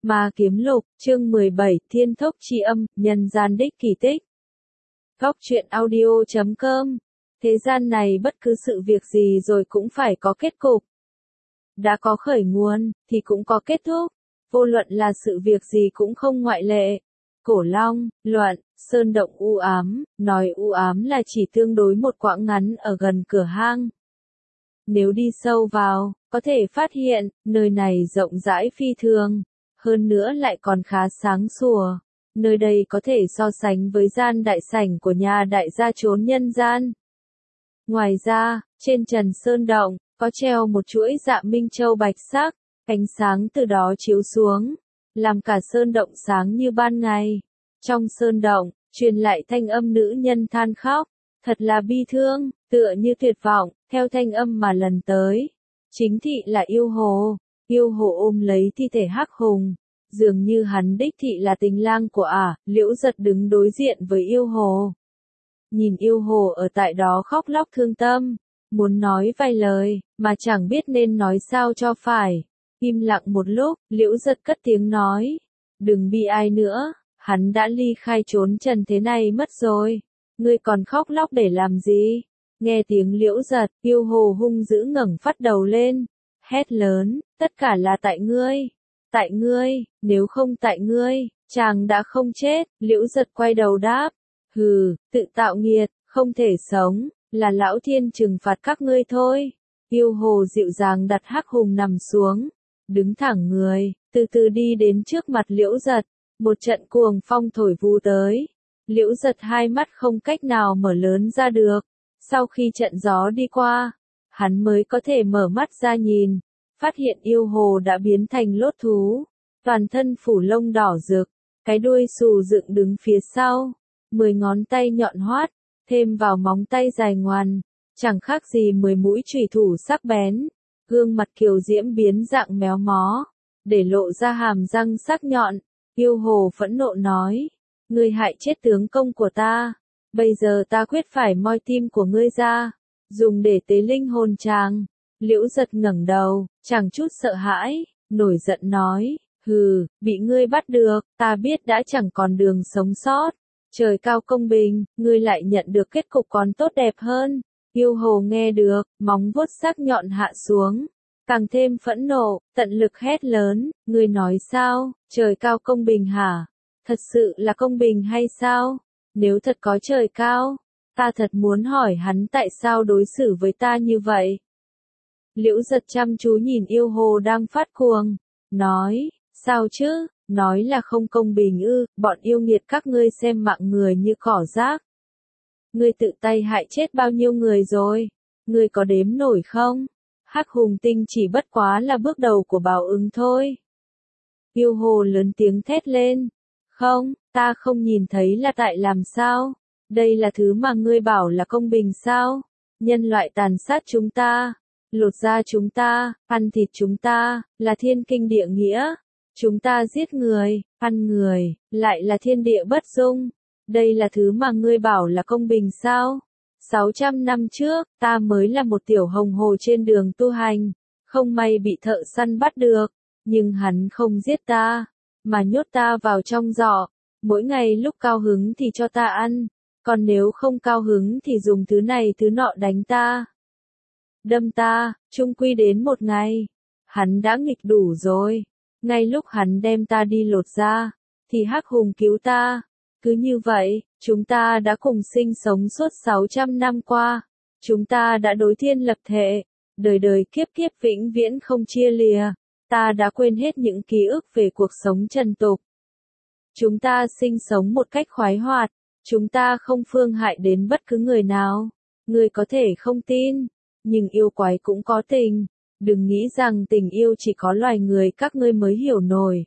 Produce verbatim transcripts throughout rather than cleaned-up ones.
Ma Kiếm Lục, chương mười bảy, Thiên Thốc Chi Âm, Nhân Gian Đích Kỳ Tích. Góc truyện audio chấm com. Thế gian này bất cứ sự việc gì rồi cũng phải có kết cục. Đã có khởi nguồn, thì cũng có kết thúc. Vô luận là sự việc gì cũng không ngoại lệ. Cổ Long, luận, sơn động u ám, nói u ám là chỉ tương đối một quãng ngắn ở gần cửa hang. Nếu đi sâu vào, có thể phát hiện, nơi này rộng rãi phi thường. Hơn nữa lại còn khá sáng sủa. Nơi đây có thể so sánh với gian đại sảnh của nhà đại gia chốn nhân gian. Ngoài ra, trên trần sơn động, có treo một chuỗi dạ minh châu bạch sắc, ánh sáng từ đó chiếu xuống, làm cả sơn động sáng như ban ngày. Trong sơn động, truyền lại thanh âm nữ nhân than khóc, thật là bi thương, tựa như tuyệt vọng, theo thanh âm mà lần tới. Chính thị là yêu hồ. Yêu hồ ôm lấy thi thể Hắc Hùng, dường như hắn đích thị là tình lang của ả, à, Liễu Giật đứng đối diện với yêu hồ. Nhìn yêu hồ ở tại đó khóc lóc thương tâm, muốn nói vài lời, mà chẳng biết nên nói sao cho phải. Im lặng một lúc, Liễu Giật cất tiếng nói, đừng bi ai nữa, hắn đã ly khai trốn trần thế này mất rồi, ngươi còn khóc lóc để làm gì? Nghe tiếng Liễu Giật, yêu hồ hung dữ ngẩng phát đầu lên, hét lớn, tất cả là tại ngươi, tại ngươi, nếu không tại ngươi, chàng đã không chết. Liễu Giật quay đầu đáp, hừ, tự tạo nghiệt, không thể sống, là lão thiên trừng phạt các ngươi thôi. Yêu hồ dịu dàng đặt Hắc Hùng nằm xuống, đứng thẳng người, từ từ đi đến trước mặt Liễu Giật, một trận cuồng phong thổi vù tới. Liễu Giật hai mắt không cách nào mở lớn ra được, sau khi trận gió đi qua, hắn mới có thể mở mắt ra nhìn, phát hiện yêu hồ đã biến thành lốt thú, toàn thân phủ lông đỏ rực, cái đuôi xù dựng đứng phía sau, mười ngón tay nhọn hoắt, thêm vào móng tay dài ngoằn, chẳng khác gì mười mũi chùy thủ sắc bén, gương mặt kiều diễm biến dạng méo mó, để lộ ra hàm răng sắc nhọn. Yêu hồ phẫn nộ nói, ngươi hại chết tướng công của ta, bây giờ ta quyết phải moi tim của ngươi ra, dùng để tế linh hồn chàng. Liễu Giật ngẩng đầu, chẳng chút sợ hãi, nổi giận nói, hừ, bị ngươi bắt được, ta biết đã chẳng còn đường sống sót. Trời cao công bình, ngươi lại nhận được kết cục còn tốt đẹp hơn. Yêu hồ nghe được, móng vuốt sắc nhọn hạ xuống, càng thêm phẫn nộ, tận lực hét lớn, ngươi nói sao, trời cao công bình hả? Thật sự là công bình hay sao? Nếu thật có trời cao, ta thật muốn hỏi hắn tại sao đối xử với ta như vậy. Liễu Giật chăm chú nhìn yêu hồ đang phát cuồng, nói, sao chứ, nói là không công bình ư, bọn yêu nghiệt các ngươi xem mạng người như cỏ rác. Ngươi tự tay hại chết bao nhiêu người rồi, ngươi có đếm nổi không? Hắc Hùng tinh chỉ bất quá là bước đầu của báo ứng thôi. Yêu hồ lớn tiếng thét lên, không, ta không nhìn thấy là tại làm sao, đây là thứ mà ngươi bảo là công bình sao? Nhân loại tàn sát chúng ta, lột da chúng ta, ăn thịt chúng ta, là thiên kinh địa nghĩa. Chúng ta giết người, ăn người, lại là thiên địa bất dung. Đây là thứ mà ngươi bảo là công bình sao? sáu trăm năm trước, ta mới là một tiểu hồng hồ trên đường tu hành, không may bị thợ săn bắt được, nhưng hắn không giết ta, mà nhốt ta vào trong giỏ, mỗi ngày lúc cao hứng thì cho ta ăn, còn nếu không cao hứng thì dùng thứ này thứ nọ đánh ta. Đâm ta, chung quy đến một ngày, hắn đã nghịch đủ rồi, ngay lúc hắn đem ta đi lột da, thì Hắc Hùng cứu ta, cứ như vậy, chúng ta đã cùng sinh sống suốt sáu trăm năm qua, chúng ta đã đối thiên lập thệ, đời đời kiếp kiếp vĩnh viễn không chia lìa, ta đã quên hết những ký ức về cuộc sống trần tục. Chúng ta sinh sống một cách khoái hoạt, chúng ta không phương hại đến bất cứ người nào, người có thể không tin, nhưng yêu quái cũng có tình, đừng nghĩ rằng tình yêu chỉ có loài người các ngươi mới hiểu nổi.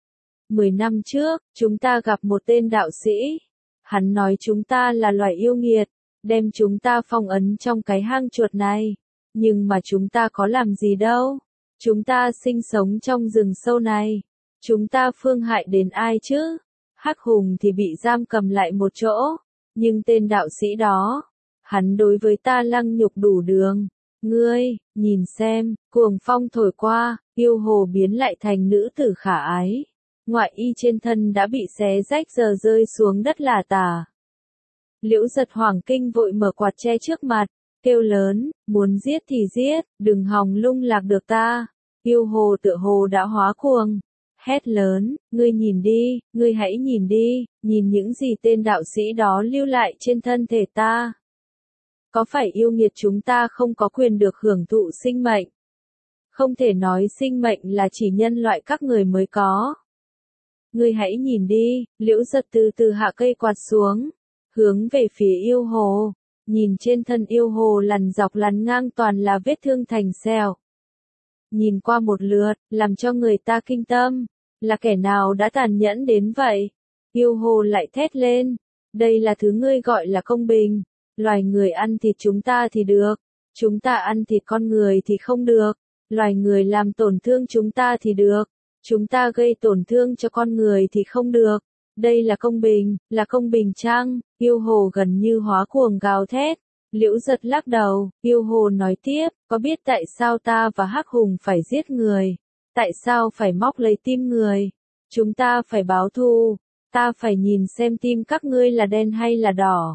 Mười năm trước, chúng ta gặp một tên đạo sĩ, hắn nói chúng ta là loài yêu nghiệt, đem chúng ta phong ấn trong cái hang chuột này, nhưng mà chúng ta có làm gì đâu, chúng ta sinh sống trong rừng sâu này, chúng ta phương hại đến ai chứ? Hắc Hùng thì bị giam cầm lại một chỗ, nhưng tên đạo sĩ đó, hắn đối với ta lăng nhục đủ đường. Ngươi, nhìn xem, cuồng phong thổi qua, yêu hồ biến lại thành nữ tử khả ái, ngoại y trên thân đã bị xé rách giờ rơi xuống đất lả tả. Liễu Giật hoảng kinh vội mở quạt che trước mặt, kêu lớn, muốn giết thì giết, đừng hòng lung lạc được ta. Yêu hồ tựa hồ đã hóa cuồng, hét lớn, ngươi nhìn đi, ngươi hãy nhìn đi, nhìn những gì tên đạo sĩ đó lưu lại trên thân thể ta. Có phải yêu nghiệt chúng ta không có quyền được hưởng thụ sinh mệnh? Không thể nói sinh mệnh là chỉ nhân loại các người mới có. Ngươi hãy nhìn đi, Liễu Giật từ từ hạ cây quạt xuống, hướng về phía yêu hồ, nhìn trên thân yêu hồ lằn dọc lằn ngang toàn là vết thương thành sẹo. Nhìn qua một lượt, làm cho người ta kinh tâm, là kẻ nào đã tàn nhẫn đến vậy? Yêu hồ lại thét lên, đây là thứ ngươi gọi là công bình, loài người ăn thịt chúng ta thì được, chúng ta ăn thịt con người thì không được, loài người làm tổn thương chúng ta thì được, chúng ta gây tổn thương cho con người thì không được. Đây là công bình, là công bình chăng? Yêu hồ gần như hóa cuồng gào thét. Liễu Giật lắc đầu, yêu hồ nói tiếp, có biết tại sao ta và Hắc Hùng phải giết người? Tại sao phải móc lấy tim người? Chúng ta phải báo thù, ta phải nhìn xem tim các ngươi là đen hay là đỏ,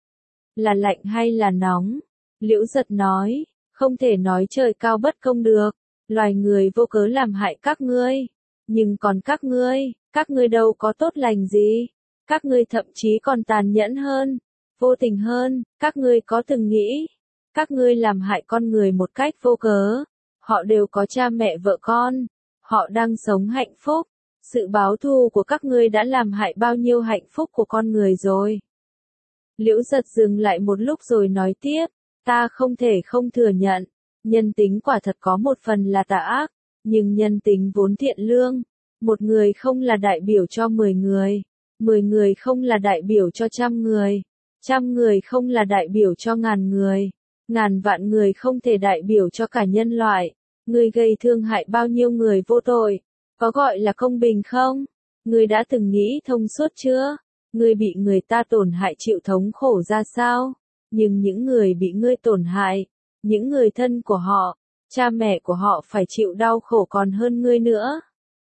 là lạnh hay là nóng. Liễu Giật nói, không thể nói trời cao bất công được, loài người vô cớ làm hại các ngươi, nhưng còn các ngươi, các ngươi đâu có tốt lành gì, các ngươi thậm chí còn tàn nhẫn hơn, vô tình hơn, các ngươi có từng nghĩ, các ngươi làm hại con người một cách vô cớ, họ đều có cha mẹ vợ con, họ đang sống hạnh phúc, sự báo thù của các ngươi đã làm hại bao nhiêu hạnh phúc của con người rồi. Liễu Giật dừng lại một lúc rồi nói tiếp, ta không thể không thừa nhận, nhân tính quả thật có một phần là tà ác, nhưng nhân tính vốn thiện lương, một người không là đại biểu cho mười người, mười người không là đại biểu cho trăm người, trăm người không là đại biểu cho ngàn người, ngàn vạn người không thể đại biểu cho cả nhân loại. Ngươi gây thương hại bao nhiêu người vô tội, có gọi là công bình không? Ngươi đã từng nghĩ thông suốt chưa? Ngươi bị người ta tổn hại chịu thống khổ ra sao? Nhưng những người bị ngươi tổn hại, những người thân của họ, cha mẹ của họ phải chịu đau khổ còn hơn ngươi nữa.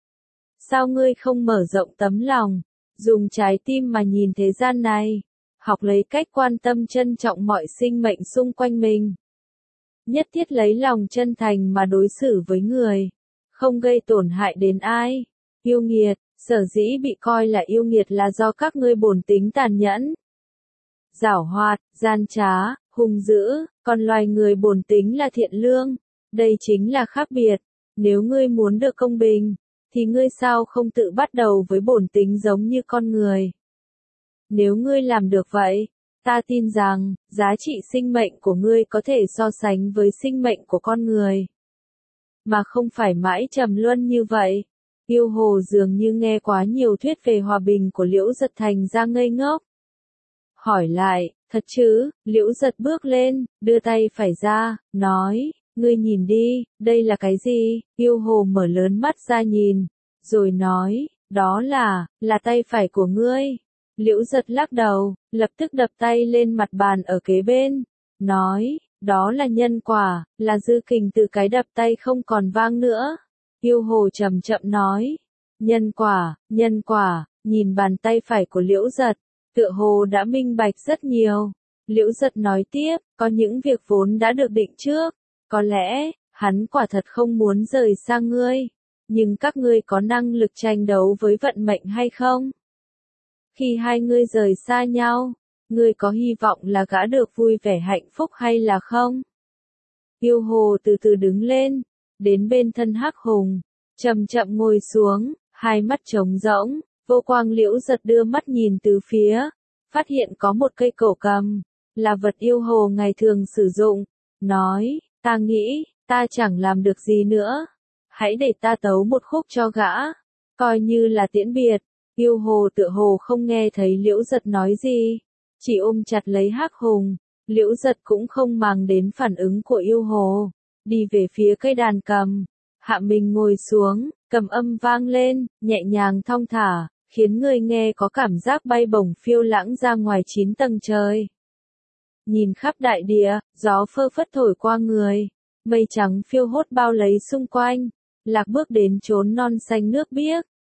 Sao ngươi không mở rộng tấm lòng, dùng trái tim mà nhìn thế gian này, học lấy cách quan tâm trân trọng mọi sinh mệnh xung quanh mình? Nhất thiết lấy lòng chân thành mà đối xử với người, không gây tổn hại đến ai. Yêu nghiệt, sở dĩ bị coi là yêu nghiệt là do các ngươi bổn tính tàn nhẫn, giảo hoạt, gian trá, hung dữ, còn loài người bổn tính là thiện lương. Đây chính là khác biệt. Nếu ngươi muốn được công bình, thì ngươi sao không tự bắt đầu với bổn tính giống như con người? Nếu ngươi làm được vậy, ta tin rằng, giá trị sinh mệnh của ngươi có thể so sánh với sinh mệnh của con người, mà không phải mãi trầm luân như vậy. Yêu hồ dường như nghe quá nhiều thuyết về hòa bình của Liễu Giật thành ra ngây ngốc. Hỏi lại, thật chứ? Liễu Giật bước lên, đưa tay phải ra, nói, ngươi nhìn đi, đây là cái gì? Yêu hồ mở lớn mắt ra nhìn, rồi nói, đó là, là tay phải của ngươi. Liễu Giật lắc đầu, lập tức đập tay lên mặt bàn ở kế bên, nói, đó là nhân quả, là dư kình từ cái đập tay không còn vang nữa. Yêu hồ chậm chậm nói, nhân quả, nhân quả, nhìn bàn tay phải của Liễu Giật, tựa hồ đã minh bạch rất nhiều. Liễu Giật nói tiếp, có những việc vốn đã được định trước, có lẽ, hắn quả thật không muốn rời xa ngươi, nhưng các ngươi có năng lực tranh đấu với vận mệnh hay không? Khi hai ngươi rời xa nhau, ngươi có hy vọng là gã được vui vẻ hạnh phúc hay là không? Yêu hồ từ từ đứng lên, đến bên thân Hắc Hùng, chậm chậm ngồi xuống, hai mắt trống rỗng, vô quang. Liễu Giật đưa mắt nhìn từ phía, phát hiện có một cây cổ cầm, là vật yêu hồ ngày thường sử dụng, nói, ta nghĩ, ta chẳng làm được gì nữa, hãy để ta tấu một khúc cho gã, coi như là tiễn biệt. Yêu hồ tựa hồ không nghe thấy Liễu Giật nói gì, chỉ ôm chặt lấy Hắc Hùng. Liễu Giật cũng không màng đến phản ứng của yêu hồ, đi về phía cây đàn cầm, hạ mình ngồi xuống, cầm âm vang lên, nhẹ nhàng thong thả, khiến người nghe có cảm giác bay bổng phiêu lãng ra ngoài chín tầng trời. Nhìn khắp đại địa, gió phơ phất thổi qua người, mây trắng phiêu hốt bao lấy xung quanh, Lạc bước đến chốn non xanh nước biếc,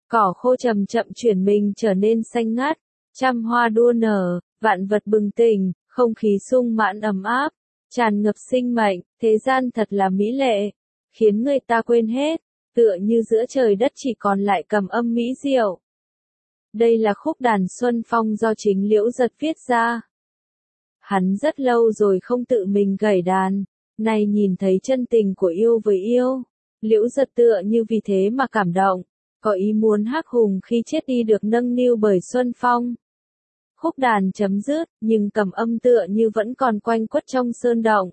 Cỏ khô chậm chậm chuyển mình trở nên xanh ngắt, trăm hoa đua nở, vạn vật bừng tỉnh, không khí sung mãn ấm áp, tràn ngập sinh mệnh, thế gian thật là mỹ lệ, khiến người ta quên hết, tựa như giữa trời đất chỉ còn lại cầm âm mỹ diệu. Đây là khúc đàn Xuân Phong do chính Liễu Giật viết ra. Hắn rất lâu rồi không tự mình gảy đàn, nay nhìn thấy chân tình của yêu với yêu, Liễu Giật tựa như vì thế mà cảm động, có ý muốn hắc hùng khi chết đi được nâng niu bởi Xuân Phong. Khúc đàn chấm dứt, nhưng cầm âm tựa như vẫn còn quanh quất trong sơn động.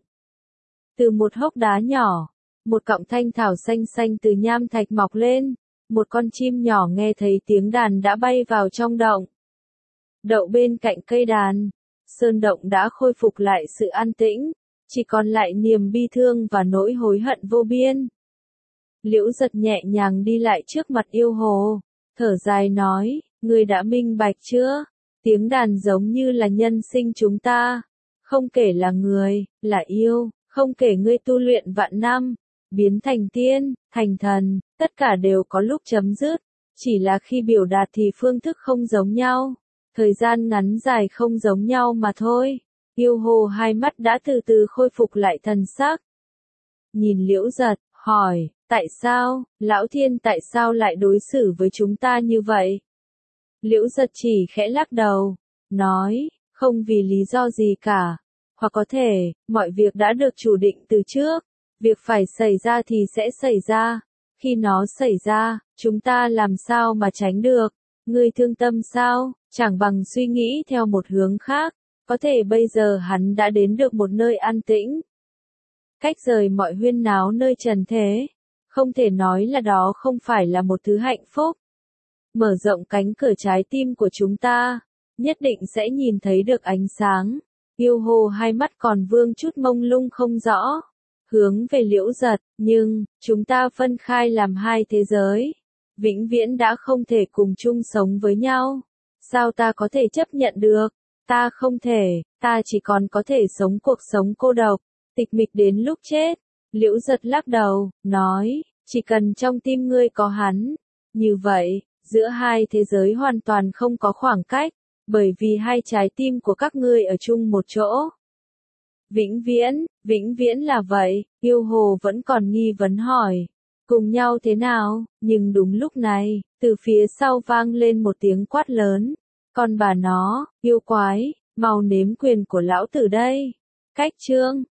Từ một hốc đá nhỏ, một cọng thanh thảo xanh xanh từ nham thạch mọc lên, một con chim nhỏ nghe thấy tiếng đàn đã bay vào trong động. Đậu bên cạnh cây đàn, sơn động đã khôi phục lại sự an tĩnh, chỉ còn lại niềm bi thương và nỗi hối hận vô biên. Liễu Giật nhẹ nhàng đi lại trước mặt yêu hồ, thở dài nói, ngươi đã minh bạch chưa? Tiếng đàn giống như là nhân sinh chúng ta, không kể là người, là yêu, không kể ngươi tu luyện vạn năm, biến thành tiên, thành thần, tất cả đều có lúc chấm dứt, chỉ là khi biểu đạt thì phương thức không giống nhau, thời gian ngắn dài không giống nhau mà thôi. Yêu hồ hai mắt đã từ từ khôi phục lại thần sắc. Nhìn Liễu Giật, hỏi, tại sao, Lão Thiên tại sao lại đối xử với chúng ta như vậy? Liễu Giật chỉ khẽ lắc đầu, nói, không vì lý do gì cả, hoặc có thể, mọi việc đã được chủ định từ trước, việc phải xảy ra thì sẽ xảy ra, khi nó xảy ra, chúng ta làm sao mà tránh được, ngươi thương tâm sao, chẳng bằng suy nghĩ theo một hướng khác, có thể bây giờ hắn đã đến được một nơi an tĩnh, cách rời mọi huyên náo nơi trần thế, không thể nói là đó không phải là một thứ hạnh phúc. Mở rộng cánh cửa trái tim của chúng ta, nhất định sẽ nhìn thấy được ánh sáng. Yêu hồ hai mắt còn vương chút mông lung không rõ, hướng về Liễu Giật, nhưng, chúng ta phân khai làm hai thế giới, vĩnh viễn đã không thể cùng chung sống với nhau. Sao ta có thể chấp nhận được? Ta không thể, ta chỉ còn có thể sống cuộc sống cô độc, tịch mịch đến lúc chết. Liễu Giật lắc đầu, nói, chỉ cần trong tim ngươi có hắn, như vậy, giữa hai thế giới hoàn toàn không có khoảng cách, bởi vì hai trái tim của các ngươi ở chung một chỗ. Vĩnh viễn, vĩnh viễn là vậy, yêu hồ vẫn còn nghi vấn hỏi, cùng nhau thế nào, nhưng đúng lúc này, từ phía sau vang lên một tiếng quát lớn, con bà nó, yêu quái, mau nếm quyền của lão tử đây. Cách chương